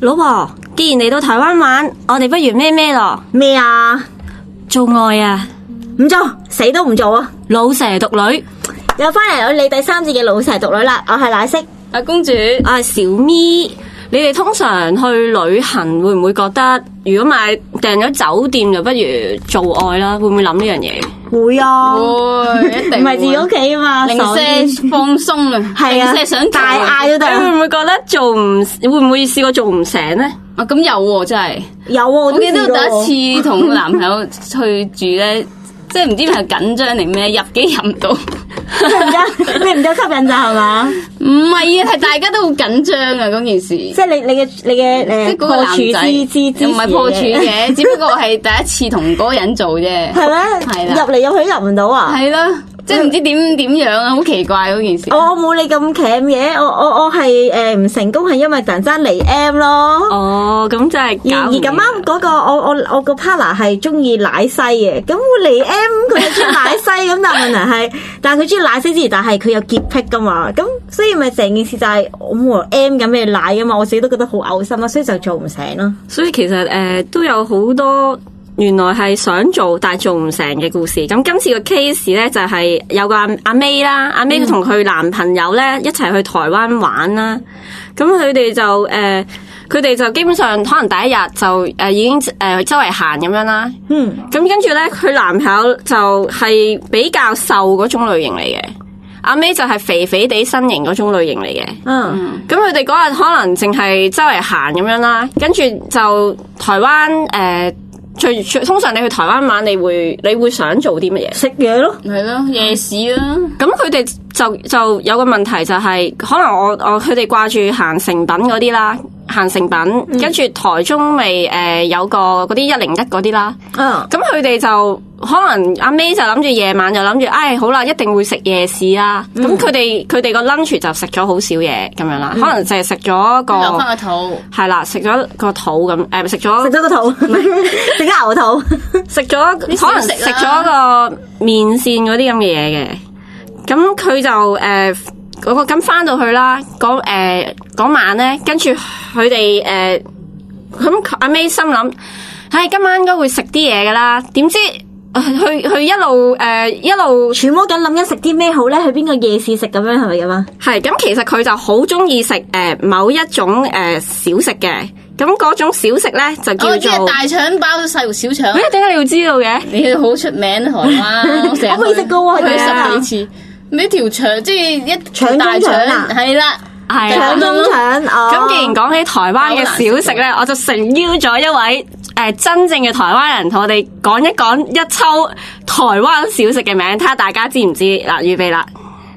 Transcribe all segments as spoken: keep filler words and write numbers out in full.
老婆，既然嚟到台灣玩，我哋不如咩咩咯？ 咩啊？ 做愛啊？ 唔做，死都唔做啊！ 老蛇獨女又翻嚟我你第三節嘅老蛇獨女啦，我係奶色， 阿公主， 我係小咪。你哋通常去旅行會唔會覺得，如果買訂咗酒店就不如做愛啦？會唔會諗呢樣嘢？ 會啊， 會一定唔係自己屋企啊嘛， 零舍放鬆啊， 係啊， 零舍想大嗌都得。 你會唔會覺得做唔會唔會試過做唔醒咧？ 啊咁有喎，真係有啊，我我記得第一次同男朋友去住咧，即係唔知係緊張定咩，入機入唔到。 你唔得，你唔得吸引咋係嘛？ 唔係啊，係大家都好緊張啊嗰件事。 即係你你嘅你嘅誒破處之之之唔係破處嘅，只不過係第一次同嗰個人做啫。 係咩？ 係啦， 入嚟入去入唔到啊？ 係啦，即係唔知點點樣啊，好奇怪嗰件事。 我冇你咁鉗嘅，我我我係誒唔成功係因為突然間嚟 M 咯。 哦，咁真係而而咁啱嗰個我我我個 partner 係中意奶西嘅，咁會嚟 M 佢又中意奶西，咁但係問題係，但係佢中意奶西之餘，但係佢有潔癖噶嘛，咁所以咪成件事就係我冇 M 緊咩奶噶嘛，我自己都覺得好嘔心啦，所以就做唔成咯。 所以其實誒、呃、都有好多原來係想做但係做唔成嘅故事。咁今次個 case 咧就係、是、有個阿阿 May 啦，阿 May 同佢男朋友咧一齊去台灣玩啦。咁佢哋就誒，佢、呃、哋就基本上可能第一日就誒、呃、已經誒、呃、周圍行咁樣啦。嗯。咁跟住咧，佢男朋友就係比較瘦嗰種類型嚟嘅。阿 May 就係肥肥地身形嗰種類型嚟嘅，嗯，咁佢哋嗰日可能淨係周圍行咁樣啦，跟住就台灣誒、呃，最通常你去台灣玩，你會你會想做啲乜嘢？食嘢咯， 係咯，夜市啦。 咁佢哋就就有個問題就係、是，可能我我佢哋掛住行誠品嗰啲啦。行誠品，跟住台中咪誒、呃、有個嗰啲一零一嗰啲啦，咁佢哋就可能阿 May 就諗住夜晚就諗住，唉好啦，一定會食夜市啊！咁佢哋佢哋個 lunch 就食咗好少嘢咁樣啦，嗯、可能就係食咗個留翻個肚，係啦，食咗個肚咁，誒食咗食咗個肚，食咗牛肚， 食咗可能食咗個麵線嗰啲咁嘅嘢嘅，咁佢就誒。呃嗰個咁翻到去啦，嗰誒嗰晚咧，跟住佢哋誒咁阿 May 心諗，唉今晚應該會食啲嘢噶啦，點知去去一路誒、呃、一路揣摩緊諗緊食啲咩好咧？去邊個夜市食咁樣係咪咁啊？ 係咁，其實佢就好中意食誒某一種誒、呃、小食嘅，咁嗰種小食咧就叫做、哦、即係大腸包細條小腸。 誒點解你要知道嘅？ 你好出名台灣，我成日我未食過喎， 去十幾次。呢條腸即係一腸大腸係啦， 係腸中腸。 咁既然講起台灣嘅小食咧，我就誠邀咗一位誒、呃、真正嘅台灣人同我哋講一講一抽台灣小食嘅名，睇下大家知唔知嗱？預備啦！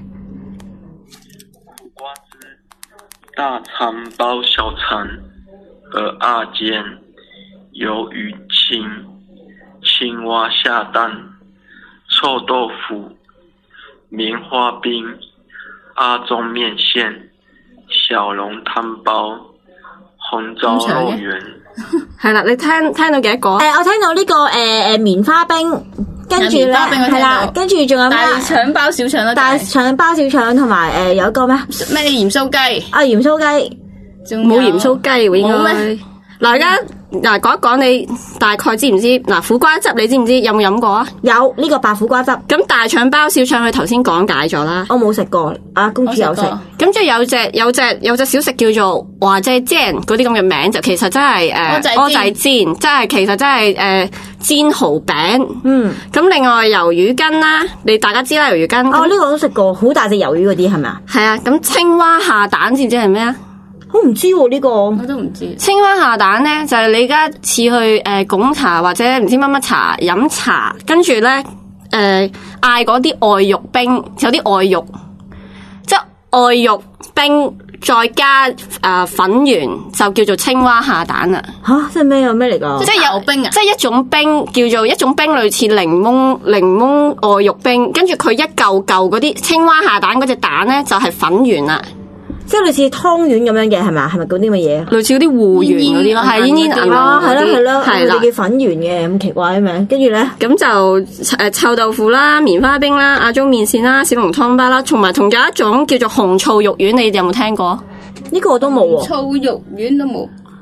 苦瓜汁、大腸包小腸、蚵仔煎、魷魚青、青蛙下蛋、臭豆腐。棉花冰、阿中麵線、小籠湯包、紅糟肉圓。 係啦，你聽聽到幾多個？ 誒、呃，我聽到呢、這個誒誒、呃、棉花冰，跟住咧係啦，跟住仲有咩？ 大腸包小腸啦， 大腸包小腸同埋誒有一個咩？ 咩鹽酥雞？ 啊鹽酥雞， 冇鹽酥雞喎，應該。嗱，而家嗱講一講你大概知唔知？嗱，苦瓜汁你知唔知？有冇飲過啊？ 有呢、這個白苦瓜汁。咁大腸包小腸佢頭先講解咗啦。 我冇食過，阿公主有食。 咁即係有隻有隻有隻小食叫做蚵仔煎嗰啲咁嘅名，就其實真係誒蚵仔煎，即係其實真係誒、呃、煎蠔餅。嗯。咁另外魷魚羹啦，你大家知啦，魷魚羹。 哦，呢、這個我都食過，好大隻魷魚嗰啲係咪啊？ 係啊，咁青蛙下蛋知唔知係咩啊？ 我唔知喎呢個， 我都唔知。 青蛙下蛋咧，就係、是、你而家似去誒貢、呃、茶或者唔知乜乜茶飲茶，跟住咧誒嗌嗰啲外肉冰，有啲外肉，即係外肉冰再加誒、呃、粉圓，就叫做青蛙下蛋啦。 吓，即係咩啊？咩嚟噶？ 即係有冰啊！即係一種冰，叫做一種冰，類似檸檬檸檬外肉冰，跟住佢一嚿嚿嗰啲青蛙下蛋嗰隻蛋咧，就係、是、粉圓啦。 即係類似湯圓咁樣嘅係咪？係咪嗰啲乜嘢？ 類似嗰啲芋圓嗰啲咯，係煙煙韌韌啊，係咯係咯， 係啦， 叫粉圓嘅，咁奇怪嘅名。跟住咧， 咁就誒臭豆腐啦、棉花冰啦、阿中麵線啦、小籠湯包啦，同埋同有一種叫做紅醋肉丸，你哋有冇聽過？ 呢個我都冇喎。 醋肉丸都冇。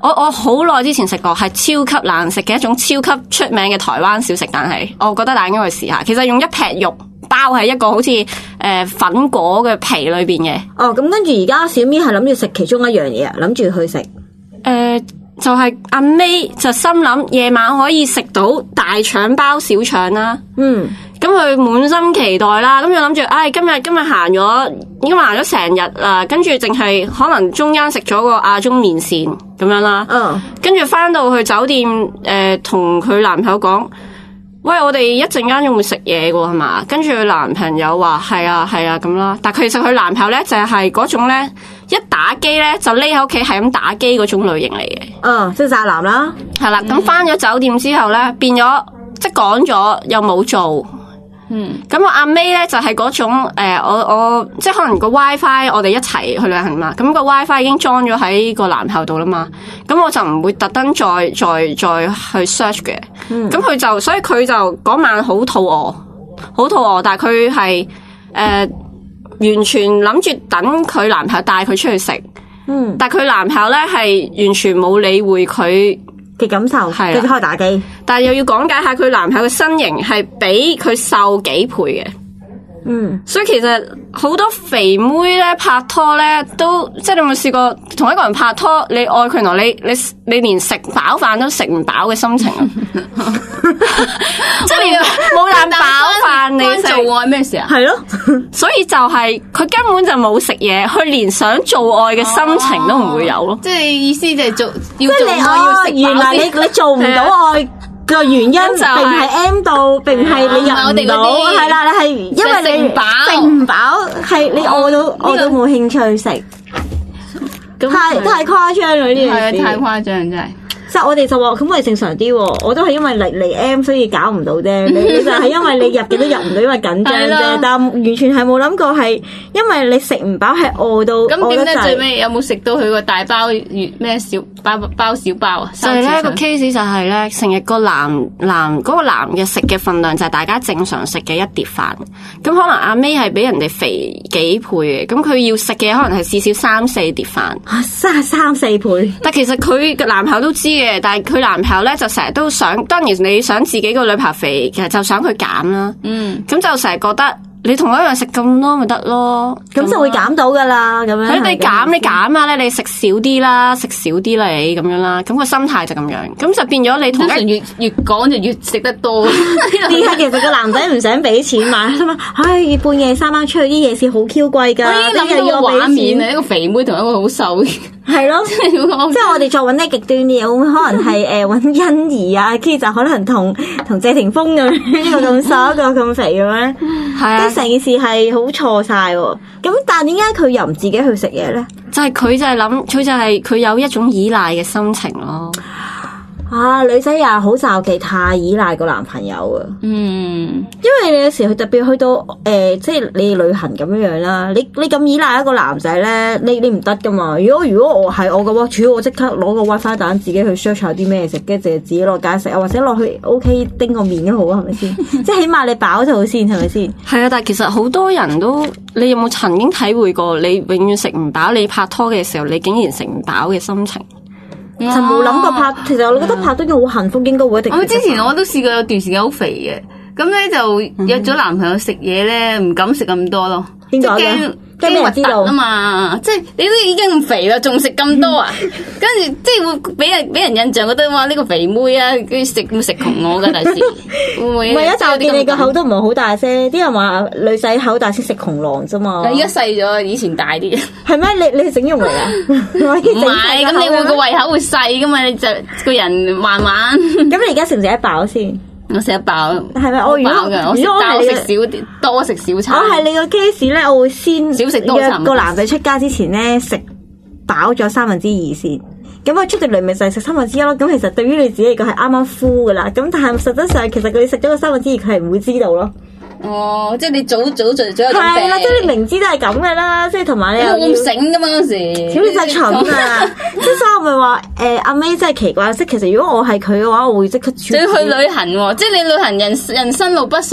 我我好耐之前食過，係超級難食嘅一種超級出名嘅台灣小食，但係我覺得大家應該去試下。其實用一劈肉包喺一個好似誒、呃、粉果嘅皮裏邊嘅。 哦，咁跟住而家小咪係諗住食其中一樣嘢啊，諗住去食。誒、 呃，就係、是、阿 May 就心諗夜晚可以食到大腸包小腸啦。嗯。咁佢滿心期待啦，咁就諗住，唉、哎，今日今日行咗，已經行咗成日啦，跟住淨係可能中間食咗個亞中麵線咁樣啦。嗯。跟住翻到去酒店，誒、呃，同佢男朋友講，喂，我哋一陣間仲會食嘢㗎係嘛？跟住佢男朋友話係啊係啊咁啦，但係其實佢男朋友咧就係嗰種咧，一打機咧就匿喺屋企係咁打機嗰種類型嚟嘅。嗯， 即係宅男啦。 係啦，咁翻咗酒店之後咧，變咗即係講咗又冇做。嗯，咁我阿 May 咧就係、是、嗰種誒、呃，我我即係可能個 WiFi 我哋一齊去旅行嘛，咁、那個 WiFi 已經裝咗喺個男朋友度啦嘛，咁我就唔會特登再再再去 search 嘅，咁佢、嗯、就所以佢就嗰晚好肚餓，好肚餓，但係佢係誒完全諗住等佢男朋友帶佢出去食，嗯，但係佢男朋友咧係完全冇理會佢嘅感受，係繼續開打機， 但係又要講解下佢男朋友嘅身形係比佢瘦幾倍嘅，嗯，所以其實好多肥妹咧拍拖咧都，即係你有冇試過同一個人拍拖，你愛佢，原來你你你連食飽飯都食唔飽嘅心情啊，即係連冇啖飽飯你做愛咩事啊？ 係咯， 所以就係佢根本就冇食嘢，佢連想做愛嘅心情都唔會有咯。 即係意思就係做要做愛要食飽。原來你你做唔到愛個原因，並係 M 到，並唔係你入唔到，係啦，你係因為你食唔飽，係你餓到餓到冇興趣食，太太誇張啦呢件事， 太誇張真係。 即係我哋就話咁，我哋正常啲喎。我都係因為嚟嚟 M 所以搞唔到啫。你你就係因為你入嘅都入唔到，因為緊張啫。但完全係冇諗過係因為你食唔飽，係餓到。 咁點咧？最尾有冇食到佢個大包月咩小包包小包啊？ 就係咧個 case 就係咧，成日個男男嗰、嗰個男嘅食嘅份量就係大家正常食嘅一碟飯。咁可能阿 May 係比人哋肥幾倍嘅，咁佢要食嘅可能係至少三四碟飯。 啊，三三四倍。 但其實佢嘅男朋友都知嘅。但係佢男朋友咧就成日都想，當然你想自己個女朋友肥，其實就想佢減啦。嗯，咁就成日覺得你同我一樣食咁多咪得咯， 咁就會減到噶啦。咁樣， 你減你減啊咧，你食少啲啦，食少啲啦，你咁樣啦。咁個心態就咁樣，咁就變咗你同一越越講就越食得多。 呢刻其實個男仔唔想俾錢買，唉，半夜三更出去啲夜市好 Q 貴噶。 我已經諗到個畫面啊，一個肥妹同一個好瘦。 係咯，即係我哋再揾啲極端啲嘢，會唔會可能係誒揾欣宜啊，跟住就可能同同謝霆鋒咁呢個咁瘦，一個咁肥咁樣，係啊，即係成件事係好錯晒喎。咁但係點解佢又唔自己去食嘢咧？ 就係佢就係諗，佢就係佢有一種依賴嘅心情咯。 啊，女仔又好詐忌，太依賴個男朋友啊！嗯，因為你有時候特別去到誒、呃，即係你旅行咁樣樣啦，你你咁依賴一個男仔咧，你你唔得噶嘛！如果如果我係我嘅話，主要我即刻攞個 WiFi 蛋自己去 search 下啲咩食，跟住自己落街食啊，或者落去 OK 叮個麵都好啊，係咪先？即係起碼你飽就好先，係咪先？係啊，但係其實好多人都，你有冇曾經體會過，你永遠食唔飽，你拍拖嘅時候，你竟然食唔飽嘅心情？ 就冇諗過拍，其實我覺得拍都已經好幸福，應該會一定。 我之前我都試過有段時間好肥嘅，咁咧就約咗男朋友食嘢咧，唔敢食咁多咯， 即係驚驚核突啊嘛！即係你都已經咁肥啦，仲食咁多啊？跟住即係會俾人俾人印象覺得哇呢個肥妹啊，跟住食會食窮我噶，第時會唔會？ 唔係啊，就見你個口都唔係好大啫，啲人話女仔口大先食窮郎啫嘛。 而家細咗，以前大啲。 係咩？你你係整容嚟啊？唔係，咁你會個胃口會細噶嘛？你就個人慢慢。 咁你而家食唔食得飽先？ 我食得飽， 係咪？我如果如果我食少啲，多食少餐。 我係你個 case 咧，我會先少食多餐。 約個男仔出街之前咧，食飽咗三分之二先。咁佢出到嚟咪就係食三分之一咯。咁其實對於你自己嚟講係啱啱敷噶啦。咁但係實質上其實佢食咗個三分之二，佢係唔會知道咯。 哦，即係你早早就早有準備。 係啦，即係你明知都係咁噶啦，即係同埋你又咁醒噶嘛嗰時。 小你真係蠢啊！即係所以我咪話誒阿 May 真係奇怪，即係其實如果我係佢嘅話，我會即刻。 仲要去旅行喎，即係你旅行人人生路不熟，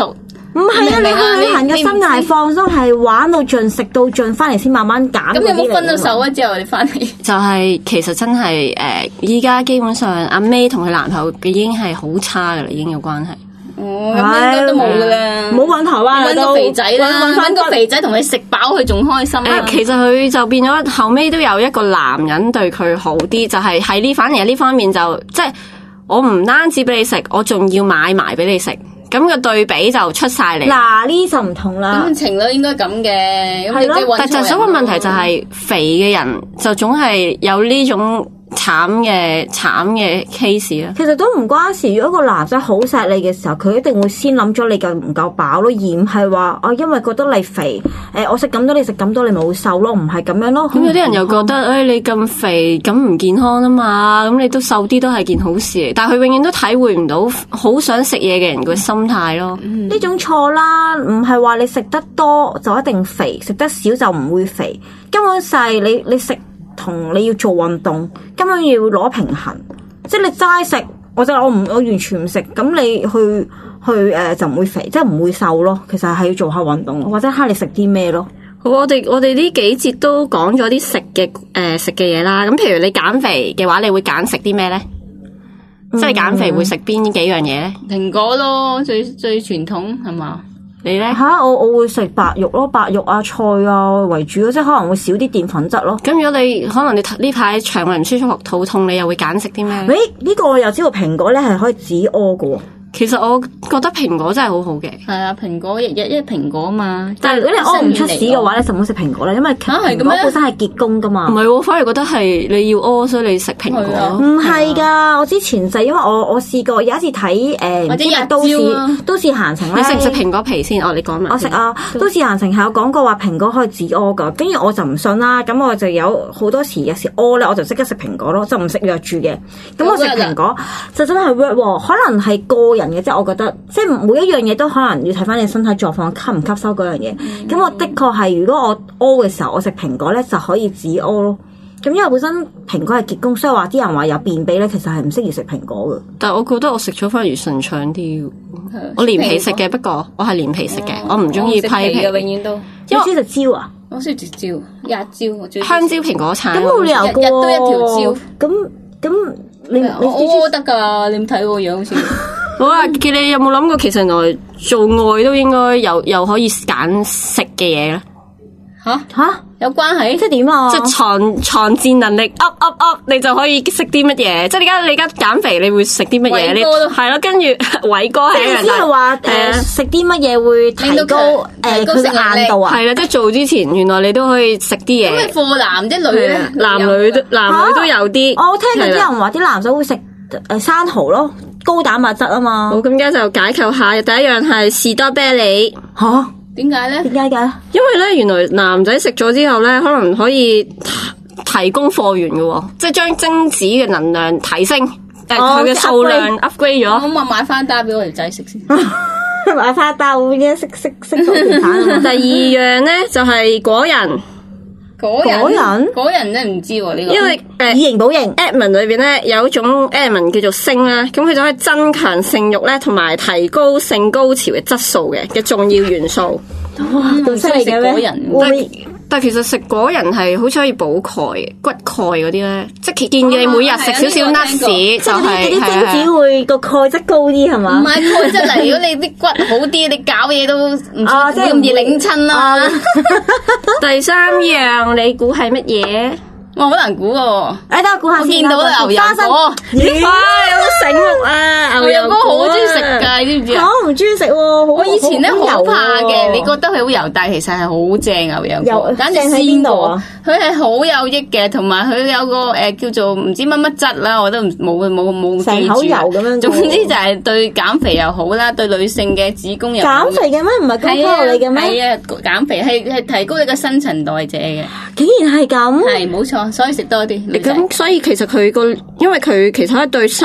唔係啊，你去旅行嘅心態放鬆係玩到盡，食到盡，翻嚟先慢慢減。 咁有冇分咗手啊？之後你翻嚟就係其實真係誒，依家基本上阿 May 同佢男朋友已經係好差噶啦，已經有關係。 哦，咁應該都冇噶啦， 唔好揾台灣揾個肥仔啦，揾個肥仔同你食飽，佢仲開心啊！ 誒，其實佢就變咗後尾都有一個男人對佢好啲，就係喺呢反而呢方面就即係我唔單止俾你食，我仲要買埋俾你食。咁個對比就出晒嚟。 嗱呢就唔同啦。 咁情侶應該咁嘅，咁你即係揾錯人。 但就所個問題就係肥嘅人就總係有呢種慘嘅慘嘅 case 啦。 其實都唔關事。如果個男仔好錫你嘅時候，佢一定會先諗咗你夠唔夠飽咯，而唔係話啊，因為覺得你肥，誒我食咁多你食咁多，你咪會瘦咯，唔係咁樣咯。 咁有啲人又覺得，誒、哎、你咁肥咁唔健康啊嘛，咁你都瘦啲都係件好事。但係佢永遠都體會唔到好想食嘢嘅人嘅心態咯。呢、 嗯、種錯啦，唔係話你食得多就一定肥，食得少就唔會肥。根本係你你食同你要做運動，根本要攞平衡。即係你齋食，我就我唔我完全唔食，咁你去去誒、呃、就唔會肥，即係唔會瘦咯。其實係要做下運動，或者睇你食啲咩咯。 好，我哋我哋呢幾節都講咗啲食嘅誒食嘅嘢啦。咁譬如你減肥嘅話，你會揀食啲咩咧？嗯、即係減肥會食邊幾樣嘢咧？ 蘋果咯，最最傳統係嘛？ 你咧吓？我我會食白肉咯，白肉啊菜啊為主咯，即係可能會少啲澱粉質咯。 咁如果你可能你呢排腸胃唔舒服、肚痛，你又會揀食啲咩？ 誒，呢個我又知道蘋果咧係可以止屙㗎喎。 其實我覺得蘋果真係好好嘅。 係啊，蘋果日日一蘋果啊嘛。 但係如果你屙唔出屎嘅話咧，就唔好食蘋果啦，因為蘋果本身係結宮噶嘛。 唔係喎，反而覺得係你要屙，所以你食蘋果。 唔係㗎，我之前就因為我我試過有一次睇誒， 或者日都市都市閒情咧。 你食唔食蘋果皮先？哦，你講埋。 我食啊，都市閒情係有講過話蘋果可以止屙㗎，跟住我就唔信啦。咁我就有好多時有時屙咧，我就即刻食蘋果咯，就唔食藥住嘅。咁我食蘋果就真係 work 喎，可能係個人嘅，即係我覺得。即係每一樣嘢都可能要睇翻你身體狀況吸唔吸收嗰樣嘢。咁、嗯、我的確係，如果我屙嘅時候，我食蘋果咧就可以止屙咯。咁因為本身蘋果係結宮，所以話啲人話有便秘咧，其實係唔適宜食蘋果嘅。 但係我覺得我食咗反而順暢啲。我連皮食嘅，不過我係連皮食嘅，我唔中意批皮嘅， 永遠都。 因為中意食蕉啊？ 我中意食蕉，日蕉我最香蕉蘋果橙。 咁冇理由嘅喎， 日日都一條蕉。 咁咁你你我得㗎，你唔睇我樣好似。 好啊，叫你有冇諗過，其實原來做愛都應該有又可以揀食嘅嘢咧？ 吓吓有關係？ 即係點啊？ 即係藏藏戰能力 up up up，你就可以識啲乜嘢？即係你而家你而家減肥，你會食啲乜嘢？你係咯，跟住偉哥係即係話誒食啲乜嘢會提高誒佢嘅硬度啊？ 係啦，即係做之前，原來你都可以食啲嘢。 咁係貨男即女咧？ 男女都男女都有啲。 我聽到啲人話啲男仔會食誒生蠔咯。高蛋白質啊嘛， 好，咁而家就解構下，第一樣係士多啤梨吓， 點解咧？ 點解嘅？ 因為咧，原來男仔食咗之後咧，可能可以提供貨源嘅，即係將精子嘅能量提升，但係佢嘅數量 upgrade 咗。 咁我買翻單俾我條仔食先， 買翻單會嘅，識識識做甜品。 第二樣咧就係果仁。 果仁， 果仁， 果仁真係唔知喎呢個。 因為誒， 以形補形 ，Edmond 裏邊咧有一種 Edmond 叫做鋅啦，咁佢就可以增強性慾咧，同埋提高性高潮嘅質素嘅嘅重要元素。 哇，咁犀利嘅咩？ 但但其實食果仁係好似可以補鈣、骨鈣嗰啲咧，即係建議你每日食少少 nuts 就係啲精子會個鈣質高啲係嘛？ 唔係鈣質嚟，如果你啲骨好啲，你搞嘢都唔知咁易擰親啦。 第三樣你估係乜嘢？ 我好難估喎。誒， 等我估下先。 我見到牛油果， 咦，好醒目啊！牛油果好中意食㗎，你知唔知啊？ 我唔中意食喎， 我以前咧好怕嘅，你覺得佢好油，但係其實係好正牛油果，簡直鮮過。佢係好有益嘅，同埋佢有個誒叫做唔知乜乜質啦，我都唔冇冇冇記住。 成口油咁樣。 總之就係對減肥又好啦，對女性嘅子宮又好。 減肥嘅咩？唔係高卡路里嘅咩？ 係啊，減肥係係提高你個新陳代謝嘅。 竟然係咁？ 係冇錯，所以食多啲。 咁所以其實佢個，因為佢其實對心臟嗰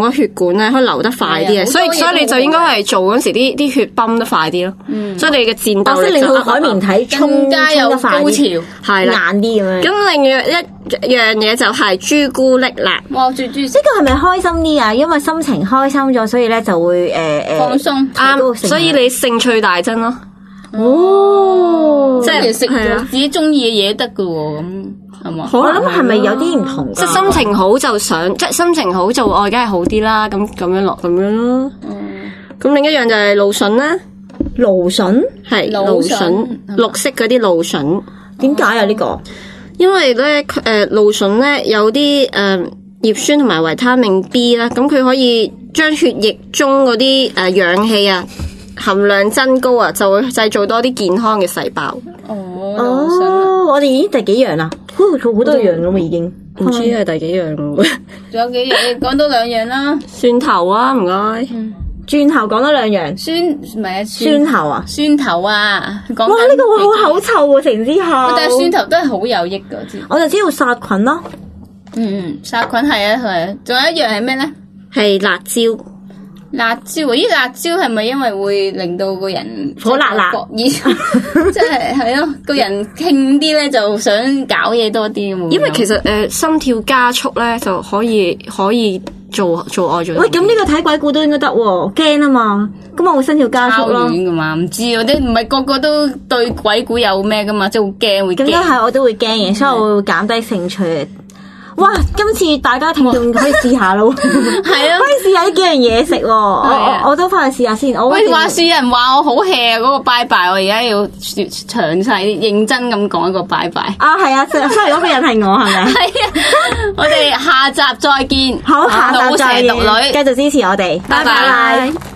個血管咧可以流得快啲嘅，所以所以你就應該係做嗰時啲啲血泵得快啲咯。嗯，所以你嘅戰鬥力即係令到海綿體衝加有得快啲， 係啦， 硬啲咁樣。 咁另外一樣嘢就係朱古力啦。 哇，最中意呢個係咪開心啲啊？因為心情開心咗，所以咧就會誒誒放鬆， 啱，所以你興趣大增咯。 哦， 即係食咗自己中意嘅嘢得噶喎，咁係嘛？ 我諗係咪有啲唔同？ 即係心情好就想，即係心情好就愛，梗係好啲啦。咁咁樣落咁樣咯。咁另一樣就係露筍啦， 蘆筍係露筍，綠色嗰啲露筍。 點解啊？呢個因為咧，誒露筍咧有啲誒葉酸同埋維他命 B 啦，咁佢可以將血液中嗰啲誒氧氣啊含量增高啊，就會製造多啲健康嘅細胞。 哦， 哦，我哋已經第幾樣啦？好好多樣噶嘛，已經唔知係第幾樣喎。 仲有幾樣？講多兩樣啦。 蒜頭啊，唔該。 轉頭講多兩樣。 蒜唔係啊， 蒜頭啊， 蒜頭啊。哇， 呢個會好口臭喎，成之後。 但係蒜頭都係好有益噶，我知。 我就知道殺菌咯。 嗯，殺菌係啊係啊。仲有一樣係咩咧？ 係辣椒。 辣椒，咦？辣椒係咪因為會令到個人火辣辣？ 即係係咯，個人興啲咧，就想搞嘢多啲。 因為其實誒、呃、心跳加速咧就可以可以做做愛做。 喂，咁呢個睇鬼故都應該得喎，驚啊嘛，咁我會心跳加速咯。 遠噶嘛？唔知嗰啲唔係個個都對鬼故有咩噶嘛，即係好驚會驚。 咁都係我都會驚嘅，所以我會減低興趣。哇！今次大家聽眾可以試下咯，係啊，可以試下呢幾樣嘢食喎。我我都翻去試下先。我喂，話事人話我好 hea 嗰個拜拜，我而家要詳細認真咁講一個拜拜。 啊，係啊，所以嗰個人係我係咪？ 係啊，我哋下集再見。 好，下集再見。 毒女， 繼續支持我哋， 拜拜。